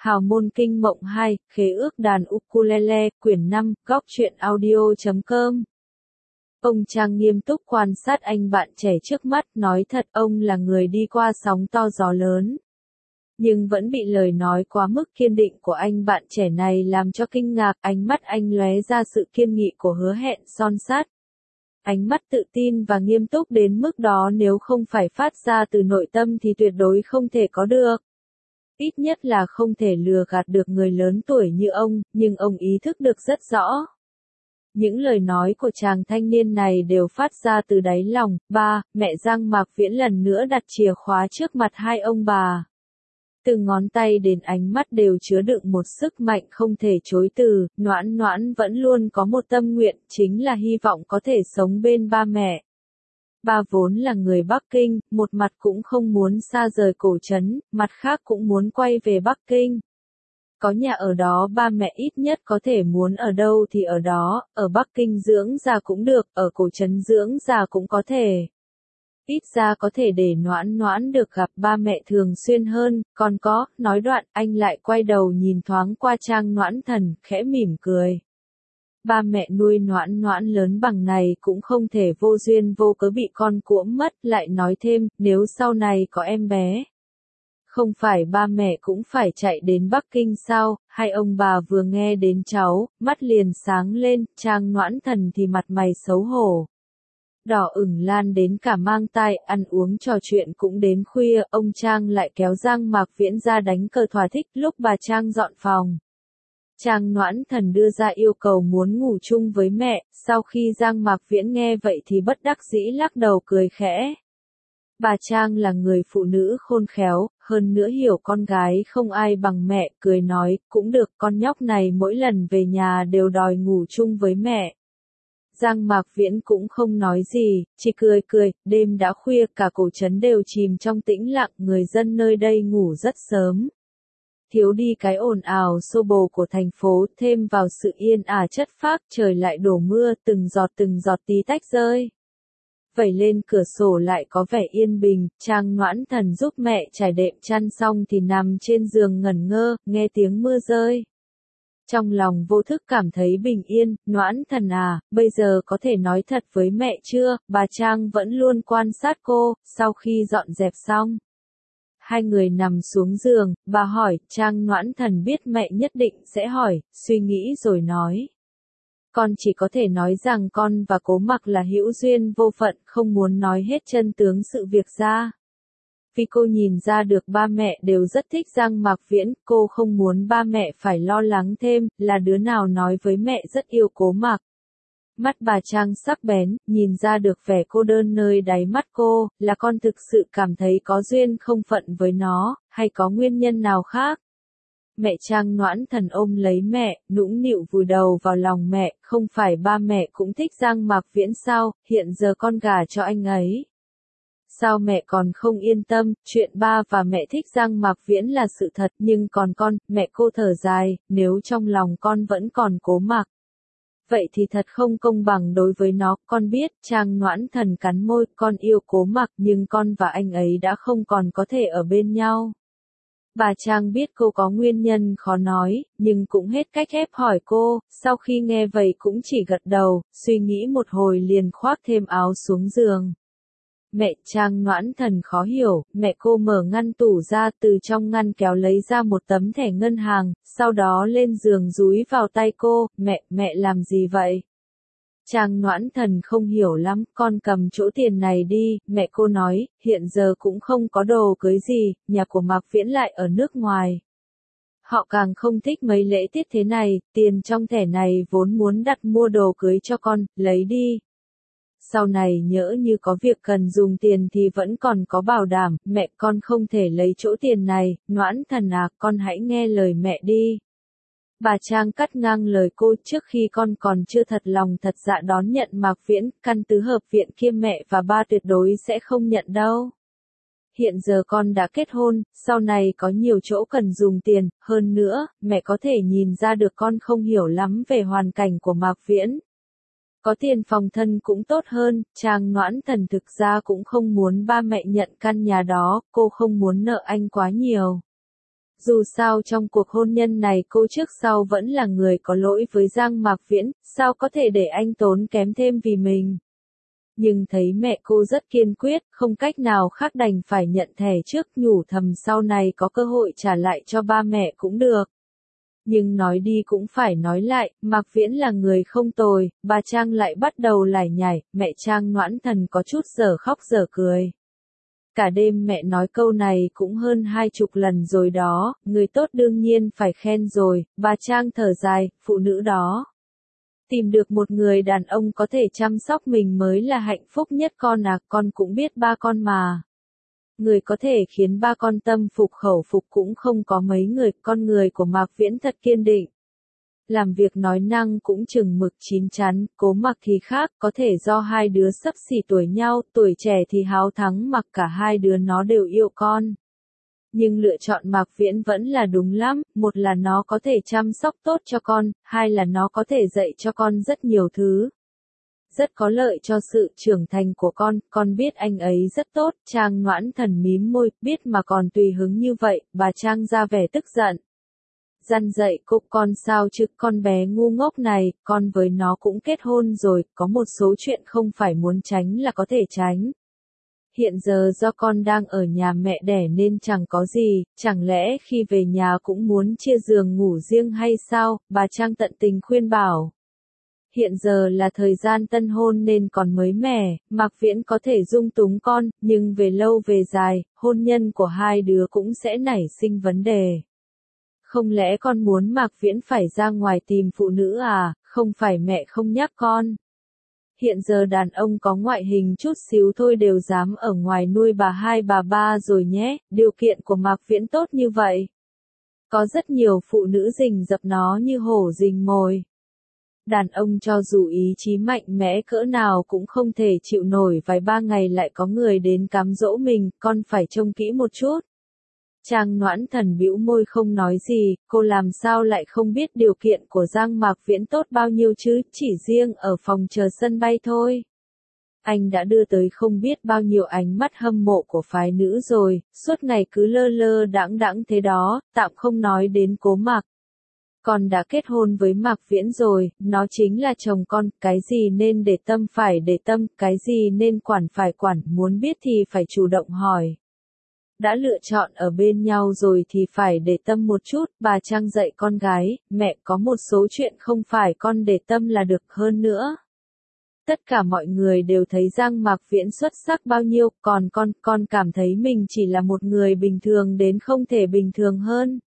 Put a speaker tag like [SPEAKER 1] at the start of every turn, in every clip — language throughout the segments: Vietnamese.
[SPEAKER 1] Hào môn kinh mộng 2, khế ước đàn ukulele, quyển 5, góc truyện audio.com. Ông Trang nghiêm túc quan sát anh bạn trẻ trước mắt, nói thật ông là người đi qua sóng to gió lớn. Nhưng vẫn bị lời nói quá mức kiên định của anh bạn trẻ này làm cho kinh ngạc, ánh mắt anh lóe ra sự kiên nghị của hứa hẹn son sắt. Ánh mắt tự tin và nghiêm túc đến mức đó nếu không phải phát ra từ nội tâm thì tuyệt đối không thể có được. Ít nhất là không thể lừa gạt được người lớn tuổi như ông, nhưng ông ý thức được rất rõ. Những lời nói của chàng thanh niên này đều phát ra từ đáy lòng. Mẹ Giang Mạc Viễn lần nữa đặt chìa khóa trước mặt hai ông bà. Từ ngón tay đến ánh mắt đều chứa đựng một sức mạnh không thể chối từ. Noãn Noãn vẫn luôn có một tâm nguyện, chính là hy vọng có thể sống bên ba mẹ. Ba vốn là người Bắc Kinh, một mặt cũng không muốn xa rời cổ trấn, mặt khác cũng muốn quay về Bắc Kinh. Có nhà ở đó ba mẹ ít nhất có thể muốn ở đâu thì ở đó, ở Bắc Kinh dưỡng già cũng được, ở cổ trấn dưỡng già cũng có thể. Ít ra có thể để Noãn Noãn được gặp ba mẹ thường xuyên hơn, còn có, nói đoạn anh lại quay đầu nhìn thoáng qua Trang Noãn Thần, khẽ mỉm cười. Ba mẹ nuôi Noãn Noãn lớn bằng này cũng không thể vô duyên vô cớ bị con cuỗm mất, lại nói thêm, nếu sau này có em bé. Không phải ba mẹ cũng phải chạy đến Bắc Kinh sao? Hai ông bà vừa nghe đến cháu, mắt liền sáng lên, Trang Noãn Thần thì mặt mày xấu hổ. Đỏ ửng lan đến cả mang tai, ăn uống trò chuyện cũng đến khuya, ông Trang lại kéo Giang Mạc Viễn ra đánh cờ thỏa thích lúc bà Trang dọn phòng. Trang Noãn Thần đưa ra yêu cầu muốn ngủ chung với mẹ, sau khi Giang Mạc Viễn nghe vậy thì bất đắc dĩ lắc đầu cười khẽ. Bà Trang là người phụ nữ khôn khéo, hơn nữa hiểu con gái không ai bằng mẹ, cười nói, cũng được, con nhóc này mỗi lần về nhà đều đòi ngủ chung với mẹ. Giang Mạc Viễn cũng không nói gì, chỉ cười cười, đêm đã khuya cả cổ trấn đều chìm trong tĩnh lặng, người dân nơi đây ngủ rất sớm. Thiếu đi cái ồn ào xô bồ của thành phố, thêm vào sự yên ả chất phác, trời lại đổ mưa, từng giọt tí tách rơi. Vẩy lên cửa sổ lại có vẻ yên bình, Trang Noãn Thần giúp mẹ trải đệm chăn xong thì nằm trên giường ngẩn ngơ, nghe tiếng mưa rơi. Trong lòng vô thức cảm thấy bình yên, Noãn Thần à, bây giờ có thể nói thật với mẹ chưa? Bà Trang vẫn luôn quan sát cô, sau khi dọn dẹp xong. Hai người nằm xuống giường, bà hỏi, Trang Noãn Thần biết mẹ nhất định sẽ hỏi, suy nghĩ rồi nói. Con chỉ có thể nói rằng con và Cố Mặc là hữu duyên vô phận, không muốn nói hết chân tướng sự việc ra. Vì cô nhìn ra được ba mẹ đều rất thích Giang Mạc Viễn, cô không muốn ba mẹ phải lo lắng thêm, là đứa nào nói với mẹ rất yêu Cố Mặc. Mắt bà Trang sắc bén, nhìn ra được vẻ cô đơn nơi đáy mắt cô, là con thực sự cảm thấy có duyên không phận với nó, hay có nguyên nhân nào khác? Mẹ Trang Noãn Thần ôm lấy mẹ, nũng nịu vùi đầu vào lòng mẹ, không phải ba mẹ cũng thích Giang Mạc Viễn sao, hiện giờ con gả cho anh ấy. Sao mẹ còn không yên tâm, chuyện ba và mẹ thích Giang Mạc Viễn là sự thật, nhưng còn con, mẹ cô thở dài, nếu trong lòng con vẫn còn Cố Mặc. Vậy thì thật không công bằng đối với nó, con biết, Trang Noãn Thần cắn môi, con yêu Cố Mặc nhưng con và anh ấy đã không còn có thể ở bên nhau. Bà Trang biết cô có nguyên nhân khó nói, nhưng cũng hết cách ép hỏi cô, sau khi nghe vậy cũng chỉ gật đầu, suy nghĩ một hồi liền khoác thêm áo xuống giường. Mẹ Trang Noãn Thần khó hiểu, mẹ cô mở ngăn tủ ra, từ trong ngăn kéo lấy ra một tấm thẻ ngân hàng, sau đó lên giường dúi vào tay cô, mẹ làm gì vậy? Trang Noãn Thần không hiểu lắm, con cầm chỗ tiền này đi, mẹ cô nói, hiện giờ cũng không có đồ cưới gì, nhà của Mạc Viễn lại ở nước ngoài. Họ càng không thích mấy lễ tiết thế này, tiền trong thẻ này vốn muốn đặt mua đồ cưới cho con, lấy đi. Sau này nhỡ như có việc cần dùng tiền thì vẫn còn có bảo đảm, mẹ con không thể lấy chỗ tiền này, Noãn Thần à, con hãy nghe lời mẹ đi. Bà Trang cắt ngang lời cô, trước khi con còn chưa thật lòng thật dạ đón nhận Mạc Viễn, căn tứ hợp viện kia mẹ và ba tuyệt đối sẽ không nhận đâu. Hiện giờ con đã kết hôn, sau này có nhiều chỗ cần dùng tiền, hơn nữa, mẹ có thể nhìn ra được con không hiểu lắm về hoàn cảnh của Mạc Viễn. Có tiền phòng thân cũng tốt hơn, Trang Noãn Thần thực ra cũng không muốn ba mẹ nhận căn nhà đó, cô không muốn nợ anh quá nhiều. Dù sao trong cuộc hôn nhân này cô trước sau vẫn là người có lỗi với Giang Mạc Viễn, sao có thể để anh tốn kém thêm vì mình. Nhưng thấy mẹ cô rất kiên quyết, không cách nào khác đành phải nhận thẻ trước, nhủ thầm sau này có cơ hội trả lại cho ba mẹ cũng được. Nhưng nói đi cũng phải nói lại, Mạc Viễn là người không tồi, bà Trang lại bắt đầu lải nhải, mẹ Trang Noãn Thần có chút dở khóc dở cười. Cả đêm mẹ nói câu này cũng hơn 20 lần rồi đó, người tốt đương nhiên phải khen rồi, bà Trang thở dài, phụ nữ đó. Tìm được một người đàn ông có thể chăm sóc mình mới là hạnh phúc nhất con à, con cũng biết ba con mà. Người có thể khiến ba con tâm phục khẩu phục cũng không có mấy người, con người của Mạc Viễn thật kiên định. Làm việc nói năng cũng chừng mực chín chắn, Cố Mặc thì khác, có thể do hai đứa xấp xỉ tuổi nhau, tuổi trẻ thì háo thắng mặc cả hai đứa nó đều yêu con. Nhưng lựa chọn Mạc Viễn vẫn là đúng lắm, một là nó có thể chăm sóc tốt cho con, hai là nó có thể dạy cho con rất nhiều thứ. Rất có lợi cho sự trưởng thành của con biết anh ấy rất tốt, Trang Noãn Thần mím môi, biết mà còn tùy hứng như vậy, bà Trang ra vẻ tức giận. Dăn dạy cô con sao chứ, con bé ngu ngốc này, con với nó cũng kết hôn rồi, có một số chuyện không phải muốn tránh là có thể tránh. Hiện giờ do con đang ở nhà mẹ đẻ nên chẳng có gì, chẳng lẽ khi về nhà cũng muốn chia giường ngủ riêng hay sao, bà Trang tận tình khuyên bảo. Hiện giờ là thời gian tân hôn nên còn mới mẻ, Mạc Viễn có thể dung túng con, nhưng về lâu về dài, hôn nhân của hai đứa cũng sẽ nảy sinh vấn đề. Không lẽ con muốn Mạc Viễn phải ra ngoài tìm phụ nữ à, không phải mẹ không nhắc con. Hiện giờ đàn ông có ngoại hình chút xíu thôi đều dám ở ngoài nuôi bà hai bà ba rồi nhé, điều kiện của Mạc Viễn tốt như vậy. Có rất nhiều phụ nữ rình rập nó như hổ rình mồi. Đàn ông cho dù ý chí mạnh mẽ cỡ nào cũng không thể chịu nổi vài ba ngày lại có người đến cám dỗ mình, con phải trông kỹ một chút. Trang Noãn Thần bĩu môi không nói gì, cô làm sao lại không biết điều kiện của Giang Mạc Viễn tốt bao nhiêu chứ, chỉ riêng ở phòng chờ sân bay thôi. Anh đã đưa tới không biết bao nhiêu ánh mắt hâm mộ của phái nữ rồi, suốt ngày cứ lơ lơ đãng đãng thế đó, tạm không nói đến Cố Mạc. Con đã kết hôn với Mạc Viễn rồi, nó chính là chồng con, cái gì nên để tâm phải để tâm, cái gì nên quản phải quản, muốn biết thì phải chủ động hỏi. Đã lựa chọn ở bên nhau rồi thì phải để tâm một chút, bà Trang dạy con gái, mẹ có một số chuyện không phải con để tâm là được hơn nữa. Tất cả mọi người đều thấy Giang Mạc Viễn xuất sắc bao nhiêu, còn con cảm thấy mình chỉ là một người bình thường đến không thể bình thường hơn.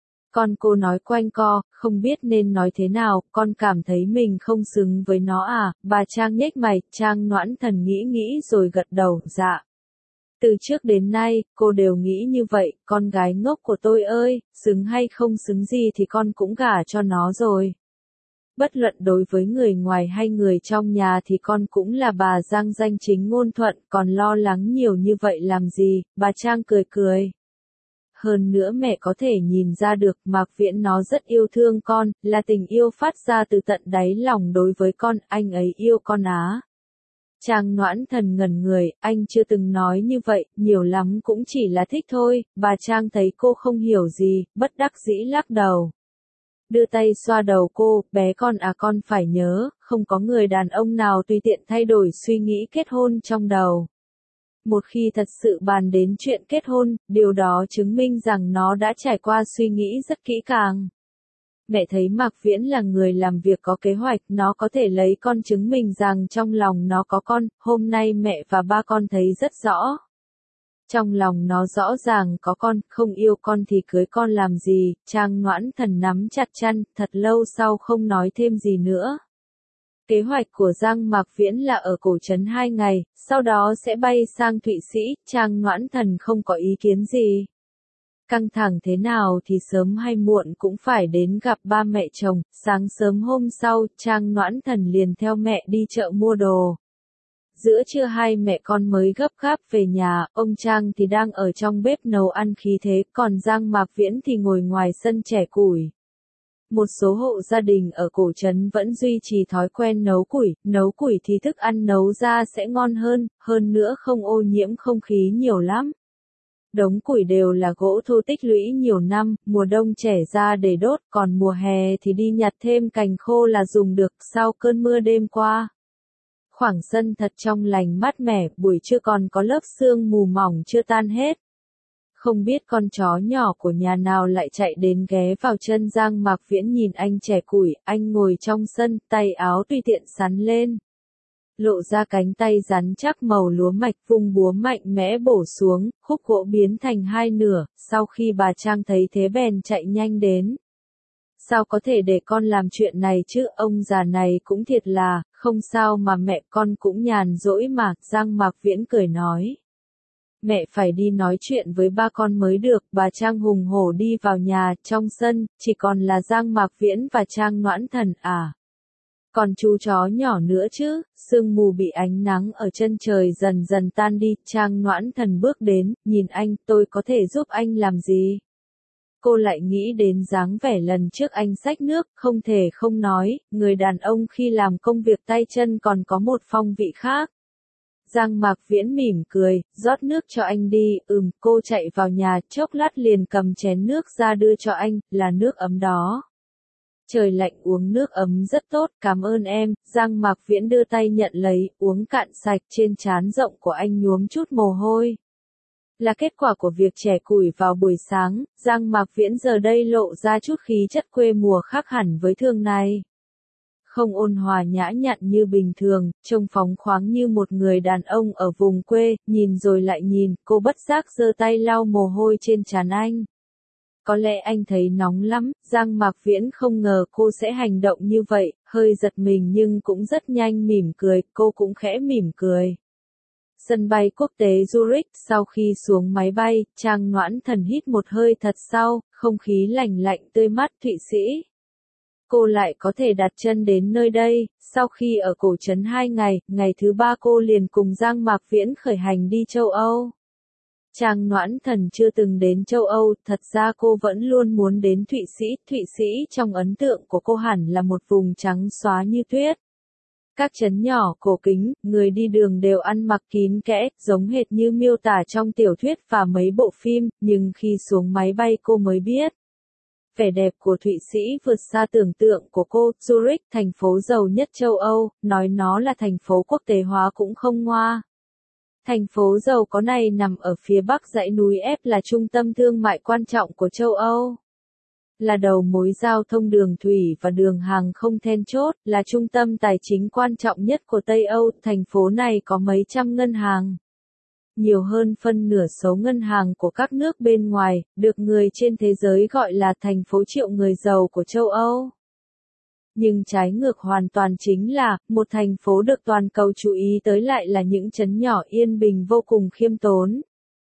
[SPEAKER 1] Cô nói quanh co, không biết nên nói thế nào, con cảm thấy mình không xứng với nó à, bà Trang nhếch mày, Trang Noãn Thần nghĩ rồi gật đầu, dạ. Từ trước đến nay, cô đều nghĩ như vậy, con gái ngốc của tôi ơi, xứng hay không xứng gì thì con cũng gả cho nó rồi. Bất luận đối với người ngoài hay người trong nhà thì con cũng là bà Giang danh chính ngôn thuận, còn lo lắng nhiều như vậy làm gì, bà Trang cười cười. Hơn nữa mẹ có thể nhìn ra được Mạc Viễn nó rất yêu thương con, là tình yêu phát ra từ tận đáy lòng đối với con, anh ấy yêu con á. Trang Noãn Thần ngẩn người, anh chưa từng nói như vậy, nhiều lắm cũng chỉ là thích thôi, bà Trang thấy cô không hiểu gì, bất đắc dĩ lắc đầu. Đưa tay xoa đầu cô, bé con à, con phải nhớ, không có người đàn ông nào tùy tiện thay đổi suy nghĩ kết hôn trong đầu. Một khi thật sự bàn đến chuyện kết hôn, điều đó chứng minh rằng nó đã trải qua suy nghĩ rất kỹ càng. Mẹ thấy Mạc Viễn là người làm việc có kế hoạch, nó có thể lấy con chứng minh rằng trong lòng nó có con, hôm nay mẹ và ba con thấy rất rõ. Trong lòng nó rõ ràng có con, không yêu con thì cưới con làm gì, Trang Noãn Thần nắm chặt chăn, thật lâu sau không nói thêm gì nữa. Kế hoạch của Giang Mạc Viễn là ở cổ trấn 2 ngày, sau đó sẽ bay sang Thụy Sĩ, Trang Noãn Thần không có ý kiến gì. Căng thẳng thế nào thì sớm hay muộn cũng phải đến gặp ba mẹ chồng, sáng sớm hôm sau, Trang Noãn Thần liền theo mẹ đi chợ mua đồ. Giữa trưa hai mẹ con mới gấp gáp về nhà, ông Trang thì đang ở trong bếp nấu ăn khí thế, còn Giang Mạc Viễn thì ngồi ngoài sân chẻ củi. Một số hộ gia đình ở cổ trấn vẫn duy trì thói quen nấu củi thì thức ăn nấu ra sẽ ngon hơn nữa không ô nhiễm không khí nhiều lắm. Đống củi đều là gỗ thô tích lũy nhiều năm, mùa đông trẻ ra để đốt, còn mùa hè thì đi nhặt thêm cành khô là dùng được sau cơn mưa đêm qua. Khoảng sân thật trong lành mát mẻ, buổi trưa còn có lớp sương mù mỏng chưa tan hết. Không biết con chó nhỏ của nhà nào lại chạy đến ghé vào chân Giang Mạc Viễn nhìn anh chẻ củi, anh ngồi trong sân, tay áo tùy tiện xắn lên. Lộ ra cánh tay rắn chắc màu lúa mạch vung búa mạnh mẽ bổ xuống, khúc gỗ biến thành hai nửa, sau khi bà Trang thấy thế bèn chạy nhanh đến. Sao có thể để con làm chuyện này chứ, ông già này cũng thiệt là, không sao mà mẹ con cũng nhàn rỗi mà, Giang Mạc Viễn cười nói. Mẹ phải đi nói chuyện với ba con mới được, bà Trang hùng hổ đi vào nhà, trong sân, chỉ còn là Giang Mạc Viễn và Trang Noãn Thần à. Còn chú chó nhỏ nữa chứ, sương mù bị ánh nắng ở chân trời dần dần tan đi, Trang Noãn Thần bước đến, nhìn anh, tôi có thể giúp anh làm gì? Cô lại nghĩ đến dáng vẻ lần trước anh xách nước, không thể không nói, người đàn ông khi làm công việc tay chân còn có một phong vị khác. Giang Mạc Viễn mỉm cười, rót nước cho anh đi, cô chạy vào nhà, chốc lát liền cầm chén nước ra đưa cho anh, là nước ấm đó. Trời lạnh uống nước ấm rất tốt, cảm ơn em, Giang Mạc Viễn đưa tay nhận lấy, uống cạn sạch, trên trán rộng của anh nhuốm chút mồ hôi. Là kết quả của việc chẻ củi vào buổi sáng, Giang Mạc Viễn giờ đây lộ ra chút khí chất quê mùa khác hẳn với thường ngày. Không ôn hòa nhã nhặn như bình thường, trông phóng khoáng như một người đàn ông ở vùng quê, nhìn rồi lại nhìn, cô bất giác giơ tay lau mồ hôi trên trán anh. Có lẽ anh thấy nóng lắm, Giang Mạc Viễn không ngờ cô sẽ hành động như vậy, hơi giật mình nhưng cũng rất nhanh mỉm cười, cô cũng khẽ mỉm cười. Sân bay quốc tế Zurich, sau khi xuống máy bay, Trang Noãn Thần hít một hơi thật sâu, không khí lành lạnh tươi mát Thụy Sĩ. Cô lại có thể đặt chân đến nơi đây, sau khi ở cổ trấn 2 ngày, ngày thứ 3 cô liền cùng Giang Mạc Viễn khởi hành đi châu Âu. Trang Noãn Thần chưa từng đến châu Âu, thật ra cô vẫn luôn muốn đến Thụy Sĩ trong ấn tượng của cô hẳn là một vùng trắng xóa như tuyết. Các trấn nhỏ cổ kính, người đi đường đều ăn mặc kín kẽ, giống hệt như miêu tả trong tiểu thuyết và mấy bộ phim, nhưng khi xuống máy bay cô mới biết. Vẻ đẹp của Thụy Sĩ vượt xa tưởng tượng của cô, Zurich, thành phố giàu nhất châu Âu, nói nó là thành phố quốc tế hóa cũng không ngoa. Thành phố giàu có này nằm ở phía bắc dãy núi Ép là trung tâm thương mại quan trọng của châu Âu. Là đầu mối giao thông đường thủy và đường hàng không then chốt, là trung tâm tài chính quan trọng nhất của Tây Âu, thành phố này có mấy trăm ngân hàng. Nhiều hơn phân nửa số ngân hàng của các nước bên ngoài, được người trên thế giới gọi là thành phố triệu người giàu của châu Âu. Nhưng trái ngược hoàn toàn chính là, một thành phố được toàn cầu chú ý tới lại là những trấn nhỏ yên bình vô cùng khiêm tốn.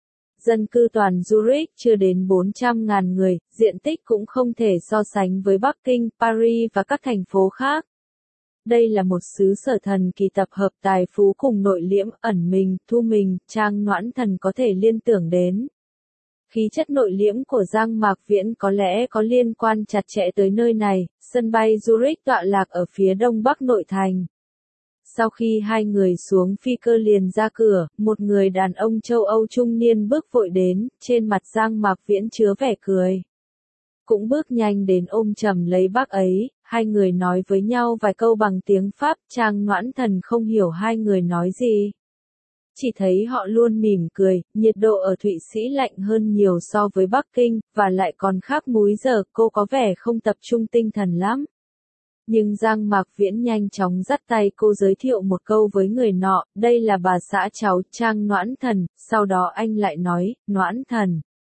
[SPEAKER 1] Dân cư toàn Zurich chưa đến 400.000 người, diện tích cũng không thể so sánh với Bắc Kinh, Paris và các thành phố khác. Đây là một xứ sở thần kỳ tập hợp tài phú cùng nội liễm, ẩn mình, thu mình, Trang Noãn Thần có thể liên tưởng đến. Khí chất nội liễm của Giang Mạc Viễn có lẽ có liên quan chặt chẽ tới nơi này, sân bay Zurich tọa lạc ở phía đông bắc nội thành. Sau khi hai người xuống phi cơ liền ra cửa, một người đàn ông châu Âu trung niên bước vội đến, trên mặt Giang Mạc Viễn chứa vẻ cười. Cũng bước nhanh đến ôm chầm lấy bác ấy, hai người nói với nhau vài câu bằng tiếng Pháp, Trang Noãn Thần không hiểu hai người nói gì. Chỉ thấy họ luôn mỉm cười, nhiệt độ ở Thụy Sĩ lạnh hơn nhiều so với Bắc Kinh, và lại còn khác múi giờ, cô có vẻ không tập trung tinh thần lắm. Nhưng Giang Mạc Viễn nhanh chóng dắt tay cô giới thiệu một câu với người nọ, đây là bà xã cháu, Trang Noãn Thần, sau đó anh lại nói, Noãn Thần.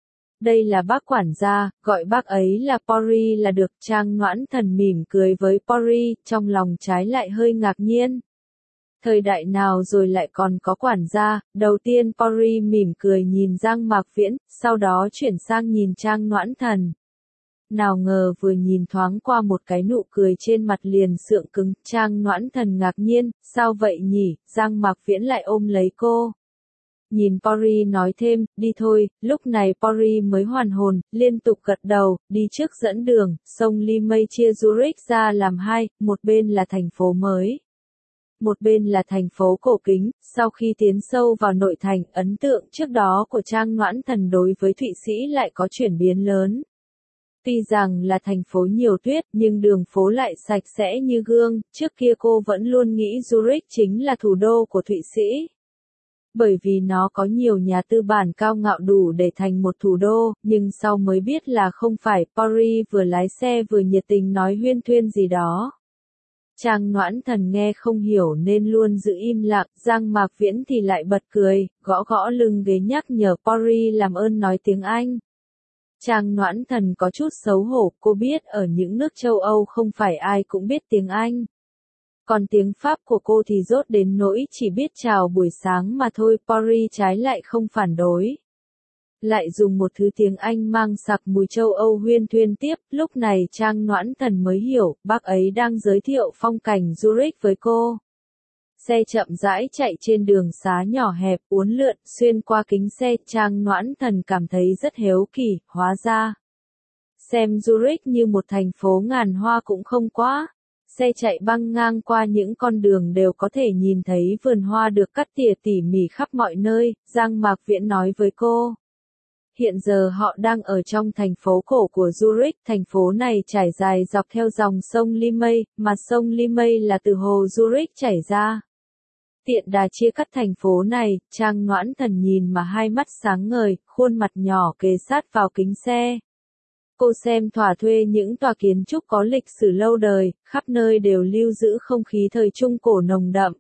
[SPEAKER 1] Đây là bác quản gia, gọi bác ấy là Pori là được, Trang Noãn Thần mỉm cười với Pori, trong lòng trái lại hơi ngạc nhiên. Thời đại nào rồi lại còn có quản gia, đầu tiên Pori mỉm cười nhìn Giang Mạc Viễn, sau đó chuyển sang nhìn Trang Noãn Thần. Nào ngờ vừa nhìn thoáng qua một cái nụ cười trên mặt liền sượng cứng, Trang Noãn Thần ngạc nhiên, sao vậy nhỉ, Giang Mạc Viễn lại ôm lấy cô. Nhìn Pori nói thêm, đi thôi, lúc này Pori mới hoàn hồn, liên tục gật đầu, đi trước dẫn đường, sông Limay chia Zurich ra làm hai, một bên là thành phố mới. Một bên là thành phố cổ kính, sau khi tiến sâu vào nội thành, ấn tượng trước đó của Trang Noãn Thần đối với Thụy Sĩ lại có chuyển biến lớn. Tuy rằng là thành phố nhiều tuyết, nhưng đường phố lại sạch sẽ như gương, trước kia cô vẫn luôn nghĩ Zurich chính là thủ đô của Thụy Sĩ. Bởi vì nó có nhiều nhà tư bản cao ngạo đủ để thành một thủ đô, nhưng sau mới biết là không phải. Paris vừa lái xe vừa nhiệt tình nói huyên thuyên gì đó. Trang Noãn Thần nghe không hiểu nên luôn giữ im lặng, Giang Mạc Viễn thì lại bật cười, gõ gõ lưng ghế nhắc nhở Paris làm ơn nói tiếng Anh. Trang Noãn Thần có chút xấu hổ, cô biết ở những nước châu Âu không phải ai cũng biết tiếng Anh. Còn tiếng Pháp của cô thì dốt đến nỗi chỉ biết chào buổi sáng mà thôi. Paris trái lại không phản đối. Lại dùng một thứ tiếng Anh mang sặc mùi châu Âu huyên thuyên tiếp, lúc này Trang Noãn Thần mới hiểu, bác ấy đang giới thiệu phong cảnh Zurich với cô. Xe chậm rãi chạy trên đường xá nhỏ hẹp, uốn lượn, xuyên qua kính xe, Trang Noãn Thần cảm thấy rất hiếu kỳ, hóa ra. Xem Zurich như một thành phố ngàn hoa cũng không quá. Xe chạy băng ngang qua những con đường đều có thể nhìn thấy vườn hoa được cắt tỉa tỉ mỉ khắp mọi nơi, Giang Mạc Viễn nói với cô. Hiện giờ họ đang ở trong thành phố cổ của Zurich, thành phố này trải dài dọc theo dòng sông Limay, mà sông Limay là từ hồ Zurich chảy ra. Tiện đà chia cắt thành phố này, Trang Noãn Thần nhìn mà hai mắt sáng ngời, khuôn mặt nhỏ kề sát vào kính xe. Cô xem thỏa thuê những tòa kiến trúc có lịch sử lâu đời, khắp nơi đều lưu giữ không khí thời Trung Cổ nồng đậm.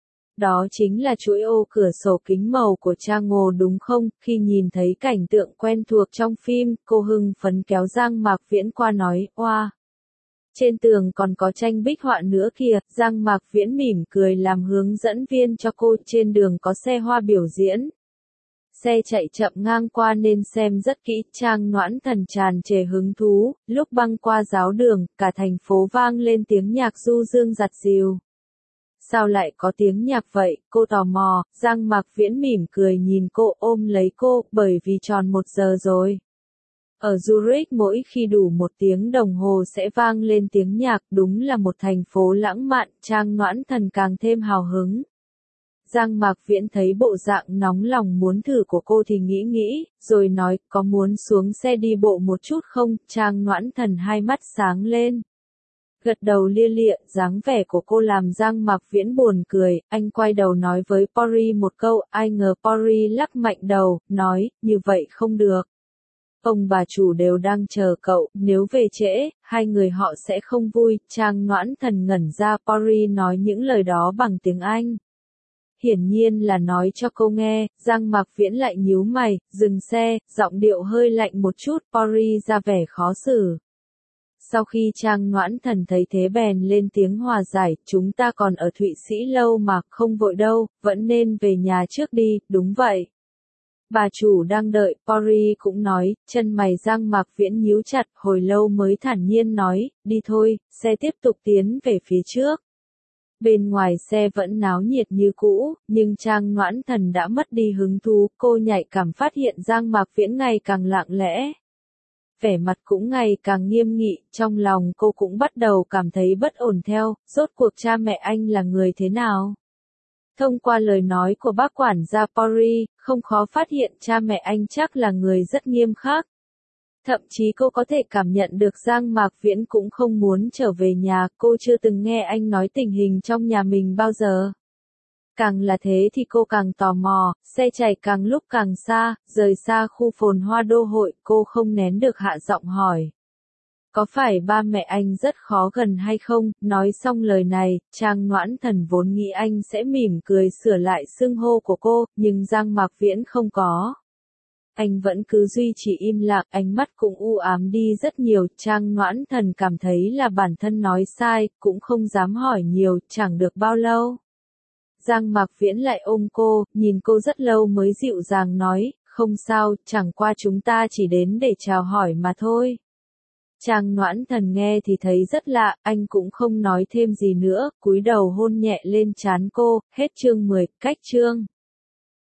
[SPEAKER 1] Đó chính là chuỗi ô cửa sổ kính màu của Trang Ngô đúng không? Khi nhìn thấy cảnh tượng quen thuộc trong phim, cô hưng phấn kéo Giang Mạc Viễn qua nói, oa. Trên tường còn có tranh bích họa nữa kìa. Giang Mạc Viễn mỉm cười làm hướng dẫn viên cho cô. Trên đường có xe hoa biểu diễn. Xe chạy chậm ngang qua nên xem rất kỹ. Trang Noãn Thần tràn trề hứng thú. Lúc băng qua giáo đường, cả thành phố vang lên tiếng nhạc du dương giặt dìu. Sao lại có tiếng nhạc vậy? Cô tò mò. Giang Mạc Viễn mỉm cười nhìn cô, ôm lấy cô, bởi vì tròn 1 giờ rồi. Ở Zurich mỗi khi đủ 1 tiếng đồng hồ sẽ vang lên tiếng nhạc, đúng là một thành phố lãng mạn. Trang Noãn Thần càng thêm hào hứng. Giang Mạc Viễn thấy bộ dạng nóng lòng muốn thử của cô thì nghĩ, rồi nói, có muốn xuống xe đi bộ một chút không? Trang Noãn Thần hai mắt sáng lên. Gật đầu lia lịa, dáng vẻ của cô làm Giang Mạc Viễn buồn cười, anh quay đầu nói với Paris một câu, ai ngờ Paris lắc mạnh đầu, nói, như vậy không được. Ông bà chủ đều đang chờ cậu, nếu về trễ, hai người họ sẽ không vui. Trang Noãn Thần ngẩn ra, Paris nói những lời đó bằng tiếng Anh. Hiển nhiên là nói cho cô nghe. Giang Mạc Viễn lại nhíu mày, dừng xe, giọng điệu hơi lạnh một chút, Paris ra vẻ khó xử. Sau khi Trang Noãn Thần thấy thế bèn lên tiếng hòa giải, chúng ta còn ở Thụy Sĩ lâu mà, không vội đâu, vẫn nên về nhà trước đi. Đúng vậy. Bà chủ đang đợi. Paris cũng nói. Chân mày Giang Mạc Viễn nhíu chặt, hồi lâu mới thản nhiên nói, đi thôi. Xe tiếp tục tiến về phía trước. Bên ngoài xe vẫn náo nhiệt như cũ, nhưng Trang Noãn Thần đã mất đi hứng thú. Cô nhạy cảm phát hiện Giang Mạc Viễn ngày càng lặng lẽ. Vẻ mặt cũng ngày càng nghiêm nghị, trong lòng cô cũng bắt đầu cảm thấy bất ổn theo, rốt cuộc cha mẹ anh là người thế nào? Thông qua lời nói của bác quản gia Paris, không khó phát hiện cha mẹ anh chắc là người rất nghiêm khắc. Thậm chí cô có thể cảm nhận được Giang Mạc Viễn cũng không muốn trở về nhà, cô chưa từng nghe anh nói tình hình trong nhà mình bao giờ. Càng là thế thì cô càng tò mò, xe chạy càng lúc càng xa, rời xa khu phồn hoa đô hội, cô không nén được hạ giọng hỏi. Có phải ba mẹ anh rất khó gần hay không? Nói xong lời này, Trang Noãn Thần vốn nghĩ anh sẽ mỉm cười sửa lại xưng hô của cô, nhưng Giang Mạc Viễn không có. Anh vẫn cứ duy trì im lặng, ánh mắt cũng u ám đi rất nhiều. Trang Noãn Thần cảm thấy là bản thân nói sai, cũng không dám hỏi nhiều, chẳng được bao lâu. Giang Mạc Viễn lại ôm cô, nhìn cô rất lâu mới dịu dàng nói, không sao, chẳng qua chúng ta chỉ đến để chào hỏi mà thôi. Trang Noãn Thần nghe thì thấy rất lạ, anh cũng không nói thêm gì nữa, cúi đầu hôn nhẹ lên trán cô. Hết chương 10, cách chương.